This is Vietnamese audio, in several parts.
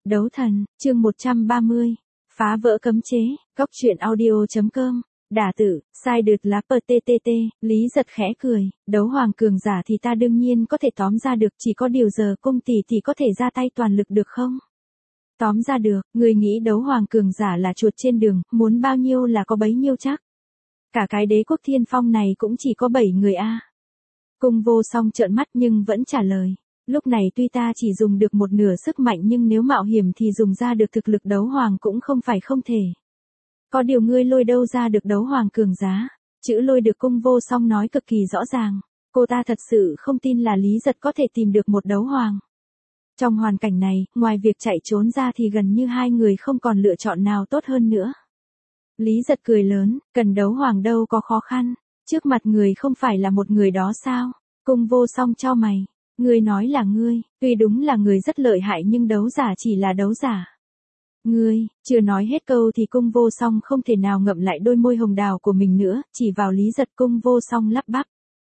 Đấu thần, chương 130. Phá vỡ cấm chế, góc truyện audio.com. Đả tử, sai đượt lá PTTT, Lý Giật khẽ cười, đấu hoàng cường giả thì ta đương nhiên có thể tóm ra được, chỉ có điều giờ cung tỷ tỷ có thể ra tay toàn lực được không? Tóm ra được, người nghĩ đấu hoàng cường giả là chuột trên đường, muốn bao nhiêu là có bấy nhiêu chắc. Cả cái đế quốc thiên phong này cũng chỉ có 7 người a. Cung vô song trợn mắt nhưng vẫn trả lời. Lúc này tuy ta chỉ dùng được một nửa sức mạnh nhưng nếu mạo hiểm thì dùng ra được thực lực đấu hoàng cũng không phải không thể. Có điều ngươi lôi đâu ra được đấu hoàng cường giá? Chữ lôi được cung vô song nói cực kỳ rõ ràng. Cô ta thật sự không tin là Lý Giật có thể tìm được một đấu hoàng. Trong hoàn cảnh này, ngoài việc chạy trốn ra thì gần như hai người không còn lựa chọn nào tốt hơn nữa. Lý Giật cười lớn, cần đấu hoàng đâu có khó khăn. Trước mặt người không phải là một người đó sao? Cung vô song chau mày. Ngươi nói là ngươi, tuy đúng là người rất lợi hại nhưng đấu giả chỉ là đấu giả. Ngươi, chưa nói hết câu thì cung vô song không thể nào ngậm lại đôi môi hồng đào của mình nữa, chỉ vào Lý Giật cung vô song lắp bắp.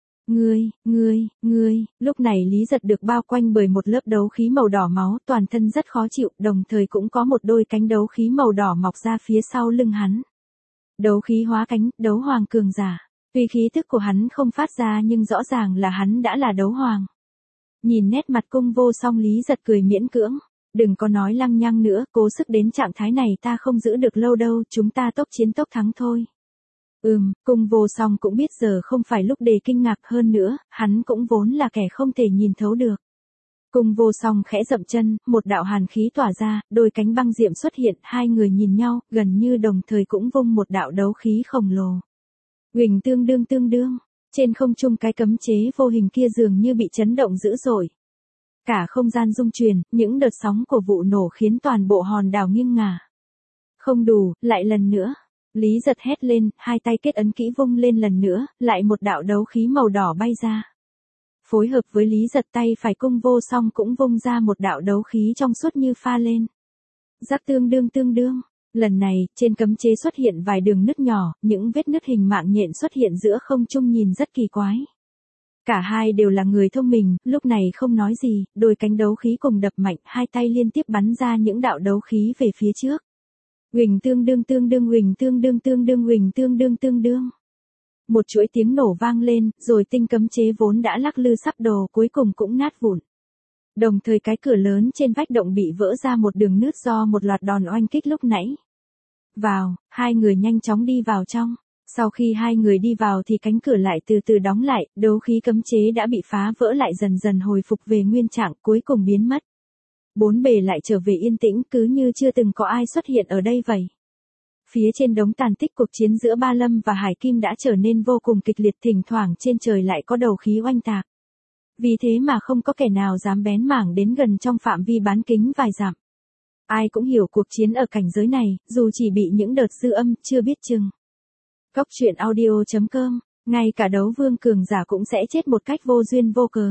Ngươi, lúc này Lý Giật được bao quanh bởi một lớp đấu khí màu đỏ máu, toàn thân rất khó chịu, đồng thời cũng có một đôi cánh đấu khí màu đỏ mọc ra phía sau lưng hắn. Đấu khí hóa cánh, đấu hoàng cường giả. Tuy khí tức của hắn không phát ra nhưng rõ ràng là hắn đã là đấu hoàng. Nhìn nét mặt cung vô song Lý Giật cười miễn cưỡng. Đừng có nói lăng nhăng nữa, cố sức đến trạng thái này ta không giữ được lâu đâu, chúng ta tốc chiến tốc thắng thôi. Cung vô song cũng biết giờ không phải lúc để kinh ngạc hơn nữa, hắn cũng vốn là kẻ không thể nhìn thấu được. Cung vô song khẽ dậm chân, một đạo hàn khí tỏa ra, đôi cánh băng diệm xuất hiện, hai người nhìn nhau, gần như đồng thời cũng vung một đạo đấu khí khổng lồ. Huỳnh tương đương. Trên không trung cái cấm chế vô hình kia dường như bị chấn động dữ dội. Cả không gian rung chuyển, những đợt sóng của vụ nổ khiến toàn bộ hòn đảo nghiêng ngả. Không đủ, lại lần nữa. Lý Giật hét lên, hai tay kết ấn kỹ vung lên lần nữa, lại một đạo đấu khí màu đỏ bay ra. Phối hợp với Lý Giật tay phải cung vô song cũng vung ra một đạo đấu khí trong suốt như pha lên. Rắc tương đương. Lần này, trên cấm chế xuất hiện vài đường nứt nhỏ, những vết nứt hình mạng nhện xuất hiện giữa không trung nhìn rất kỳ quái. Cả hai đều là người thông minh, lúc này không nói gì, đôi cánh đấu khí cùng đập mạnh, hai tay liên tiếp bắn ra những đạo đấu khí về phía trước. Huỳnh tương đương. Một chuỗi tiếng nổ vang lên, rồi tinh cấm chế vốn đã lắc lư sắp đổ cuối cùng cũng nát vụn. Đồng thời cái cửa lớn trên vách động bị vỡ ra một đường nứt do một loạt đòn oanh kích lúc nãy. Vào, hai người nhanh chóng đi vào trong. Sau khi hai người đi vào thì cánh cửa lại từ từ đóng lại, đấu khí cấm chế đã bị phá vỡ lại dần dần hồi phục về nguyên trạng cuối cùng biến mất. Bốn bề lại trở về yên tĩnh cứ như chưa từng có ai xuất hiện ở đây vậy. Phía trên đống tàn tích cuộc chiến giữa Ba Lâm và Hải Kim đã trở nên vô cùng kịch liệt, thỉnh thoảng trên trời lại có đầu khí oanh tạc. Vì thế mà không có kẻ nào dám bén mảng đến gần trong phạm vi bán kính vài dặm. Ai cũng hiểu cuộc chiến ở cảnh giới này, dù chỉ bị những đợt dư âm, chưa biết chừng. Góc truyện audio.com, ngay cả đấu vương cường giả cũng sẽ chết một cách vô duyên vô cớ.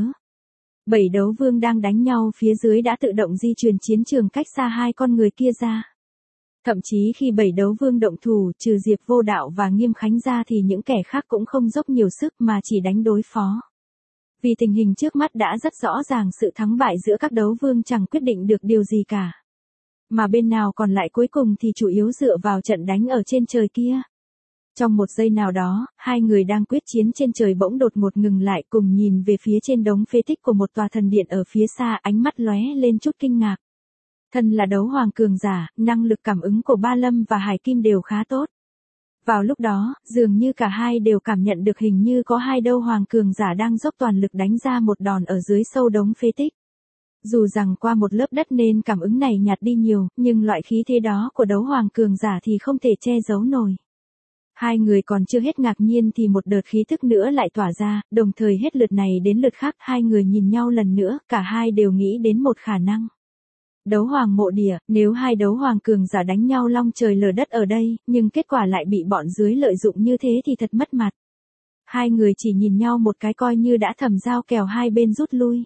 7 đấu vương đang đánh nhau phía dưới đã tự động di chuyển chiến trường cách xa hai con người kia ra. Thậm chí khi 7 đấu vương động thủ, trừ Diệp Vô Đạo và Nghiêm Khánh ra thì những kẻ khác cũng không dốc nhiều sức mà chỉ đánh đối phó. Vì tình hình trước mắt đã rất rõ ràng, sự thắng bại giữa các đấu vương chẳng quyết định được điều gì cả. Mà bên nào còn lại cuối cùng thì chủ yếu dựa vào trận đánh ở trên trời kia. Trong một giây nào đó, hai người đang quyết chiến trên trời bỗng đột ngột ngừng lại, cùng nhìn về phía trên đống phế tích của một tòa thần điện ở phía xa, ánh mắt lóe lên chút kinh ngạc. Thân là đấu hoàng cường giả, năng lực cảm ứng của Ba Lâm và Hải Kim đều khá tốt. Vào lúc đó, dường như cả hai đều cảm nhận được hình như có hai đấu hoàng cường giả đang dốc toàn lực đánh ra một đòn ở dưới sâu đống phế tích. Dù rằng qua một lớp đất nên cảm ứng này nhạt đi nhiều, nhưng loại khí thế đó của đấu hoàng cường giả thì không thể che giấu nổi. Hai người còn chưa hết ngạc nhiên thì một đợt khí thức nữa lại tỏa ra, đồng thời hết lượt này đến lượt khác, hai người nhìn nhau lần nữa, cả hai đều nghĩ đến một khả năng. Đấu hoàng mộ địa, nếu hai đấu hoàng cường giả đánh nhau long trời lở đất ở đây, nhưng kết quả lại bị bọn dưới lợi dụng như thế thì thật mất mặt. Hai người chỉ nhìn nhau một cái coi như đã thầm giao kèo hai bên rút lui.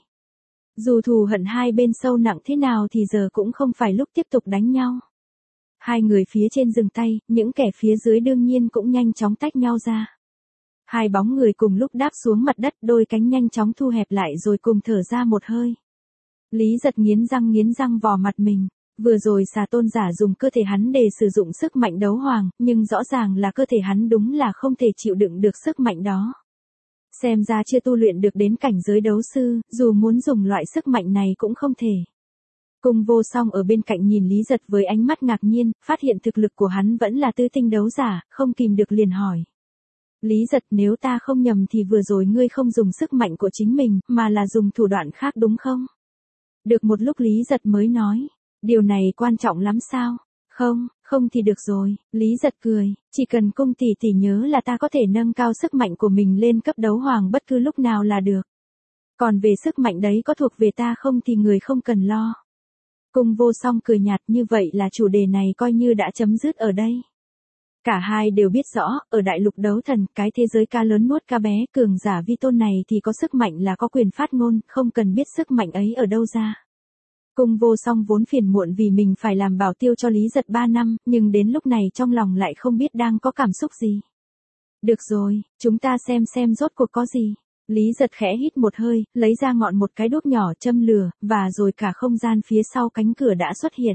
Dù thù hận hai bên sâu nặng thế nào thì giờ cũng không phải lúc tiếp tục đánh nhau. Hai người phía trên dừng tay, những kẻ phía dưới đương nhiên cũng nhanh chóng tách nhau ra. Hai bóng người cùng lúc đáp xuống mặt đất, đôi cánh nhanh chóng thu hẹp lại rồi cùng thở ra một hơi. Lý Giật nghiến răng vò mặt mình. Vừa rồi xà tôn giả dùng cơ thể hắn để sử dụng sức mạnh đấu hoàng, nhưng rõ ràng là cơ thể hắn đúng là không thể chịu đựng được sức mạnh đó. Xem ra chưa tu luyện được đến cảnh giới đấu sư, dù muốn dùng loại sức mạnh này cũng không thể. Cung vô song ở bên cạnh nhìn Lý Giật với ánh mắt ngạc nhiên, phát hiện thực lực của hắn vẫn là tư tinh đấu giả, không kìm được liền hỏi. Lý Giật, nếu ta không nhầm thì vừa rồi ngươi không dùng sức mạnh của chính mình, mà là dùng thủ đoạn khác đúng không? Được một lúc Lý Giật mới nói, điều này quan trọng lắm sao? Không, không thì được rồi, Lý Giật cười, chỉ cần cung tỷ tỷ nhớ là ta có thể nâng cao sức mạnh của mình lên cấp đấu hoàng bất cứ lúc nào là được. Còn về sức mạnh đấy có thuộc về ta không thì người không cần lo. Cung vô song cười nhạt, như vậy là chủ đề này coi như đã chấm dứt ở đây. Cả hai đều biết rõ, ở đại lục đấu thần, cái thế giới ca lớn nuốt ca bé, cường giả vi tôn này thì có sức mạnh là có quyền phát ngôn, không cần biết sức mạnh ấy ở đâu ra. Cung vô song vốn phiền muộn vì mình phải làm bảo tiêu cho Lý Giật 3 năm, nhưng đến lúc này trong lòng lại không biết đang có cảm xúc gì. Được rồi, chúng ta xem rốt cuộc có gì. Lý Giật khẽ hít một hơi, lấy ra ngọn một cái đuốc nhỏ châm lửa, và rồi cả không gian phía sau cánh cửa đã xuất hiện.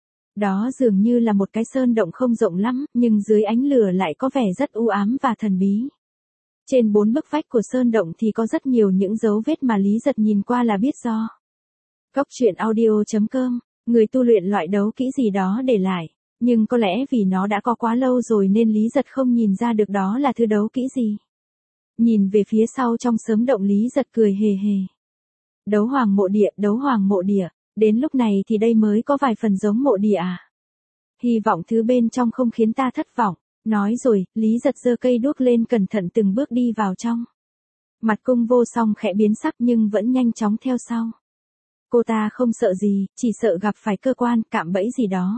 Đó dường như là một cái sơn động không rộng lắm, nhưng dưới ánh lửa lại có vẻ rất u ám và thần bí. Trên 4 bức vách của sơn động thì có rất nhiều những dấu vết mà Lý Giật nhìn qua là biết do. Góc truyện audio.com, người tu luyện loại đấu kỹ gì đó để lại, nhưng có lẽ vì nó đã có quá lâu rồi nên Lý Giật không nhìn ra được đó là thứ đấu kỹ gì. Nhìn về phía sau trong xóm động Lý Giật cười hề hề. Đấu hoàng mộ địa, đến lúc này thì đây mới có vài phần giống mộ địa à. Hy vọng thứ bên trong không khiến ta thất vọng. Nói rồi, Lý Giật giơ cây đuốc lên cẩn thận từng bước đi vào trong. Mặt cung vô song khẽ biến sắc nhưng vẫn nhanh chóng theo sau. Cô ta không sợ gì, chỉ sợ gặp phải cơ quan, cạm bẫy gì đó.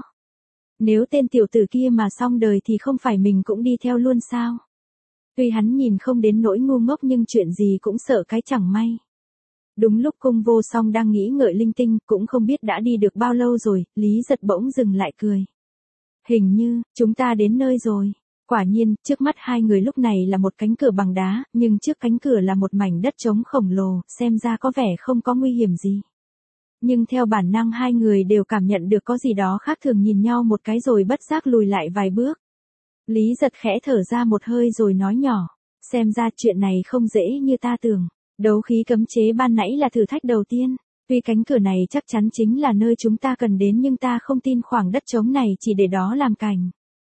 Nếu tên tiểu tử kia mà xong đời thì không phải mình cũng đi theo luôn sao? Tuy hắn nhìn không đến nỗi ngu ngốc nhưng chuyện gì cũng sợ cái chẳng may. Đúng lúc cung vô song đang nghĩ ngợi linh tinh, cũng không biết đã đi được bao lâu rồi, Lý Giật bỗng dừng lại cười. Hình như, chúng ta đến nơi rồi. Quả nhiên, trước mắt hai người lúc này là một cánh cửa bằng đá, nhưng trước cánh cửa là một mảnh đất trống khổng lồ, xem ra có vẻ không có nguy hiểm gì. Nhưng theo bản năng hai người đều cảm nhận được có gì đó khác thường, nhìn nhau một cái rồi bất giác lùi lại vài bước. Lý Giật khẽ thở ra một hơi rồi nói nhỏ, xem ra chuyện này không dễ như ta tưởng. Đấu khí cấm chế ban nãy là thử thách đầu tiên. Tuy cánh cửa này chắc chắn chính là nơi chúng ta cần đến nhưng ta không tin khoảng đất trống này chỉ để đó làm cảnh.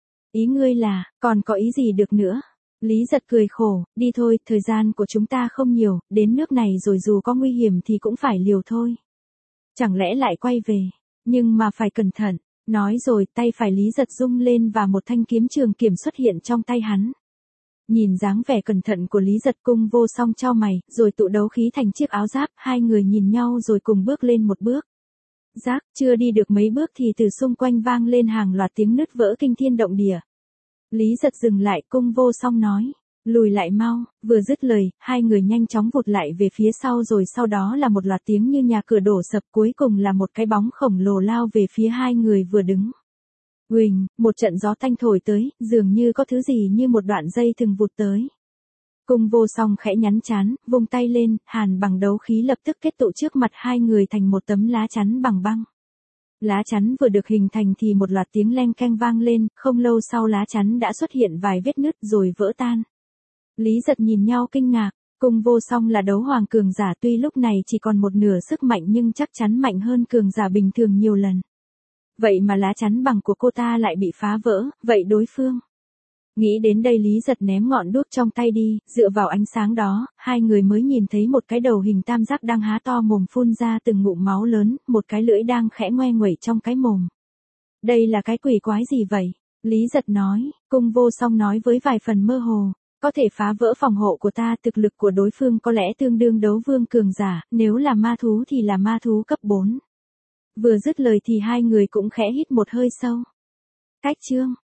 Ý ngươi là, còn có ý gì được nữa? Lý Giật cười khổ, đi thôi, thời gian của chúng ta không nhiều, đến nước này rồi dù có nguy hiểm thì cũng phải liều thôi. Chẳng lẽ lại quay về, nhưng mà phải cẩn thận. Nói rồi tay phải Lý Giật rung lên và một thanh kiếm trường kiểm xuất hiện trong tay hắn. Nhìn dáng vẻ cẩn thận của Lý Giật, cung vô song chau mày, rồi tụ đấu khí thành chiếc áo giáp, hai người nhìn nhau rồi cùng bước lên một bước. Rác, chưa đi được mấy bước thì từ xung quanh vang lên hàng loạt tiếng nứt vỡ kinh thiên động địa. Lý Giật dừng lại, cung vô song nói, lùi lại mau, vừa dứt lời, hai người nhanh chóng vụt lại về phía sau rồi sau đó là một loạt tiếng như nhà cửa đổ sập, cuối cùng là một cái bóng khổng lồ lao về phía hai người vừa đứng. Uỳnh, một trận gió tanh thổi tới, dường như có thứ gì như một đoạn dây thừng vụt tới. Cung vô song khẽ nhắn chán, vung tay lên, hàn bằng đấu khí lập tức kết tụ trước mặt hai người thành một tấm lá chắn bằng băng. Lá chắn vừa được hình thành thì một loạt tiếng leng keng vang lên, không lâu sau lá chắn đã xuất hiện vài vết nứt rồi vỡ tan. Lý Giật nhìn nhau kinh ngạc, cung vô song là đấu hoàng cường giả, tuy lúc này chỉ còn một nửa sức mạnh nhưng chắc chắn mạnh hơn cường giả bình thường nhiều lần. Vậy mà lá chắn bằng của cô ta lại bị phá vỡ, vậy đối phương. Nghĩ đến đây Lý Giật ném ngọn đuốc trong tay đi, dựa vào ánh sáng đó, hai người mới nhìn thấy một cái đầu hình tam giác đang há to mồm phun ra từng ngụm máu lớn, một cái lưỡi đang khẽ ngoe nguẩy trong cái mồm. Đây là cái quỷ quái gì vậy? Lý Giật nói, cung vô song nói với vài phần mơ hồ, có thể phá vỡ phòng hộ của ta, thực lực của đối phương có lẽ tương đương đấu vương cường giả, nếu là ma thú thì là ma thú cấp 4. Vừa dứt lời thì hai người cũng khẽ hít một hơi sâu. Cách chương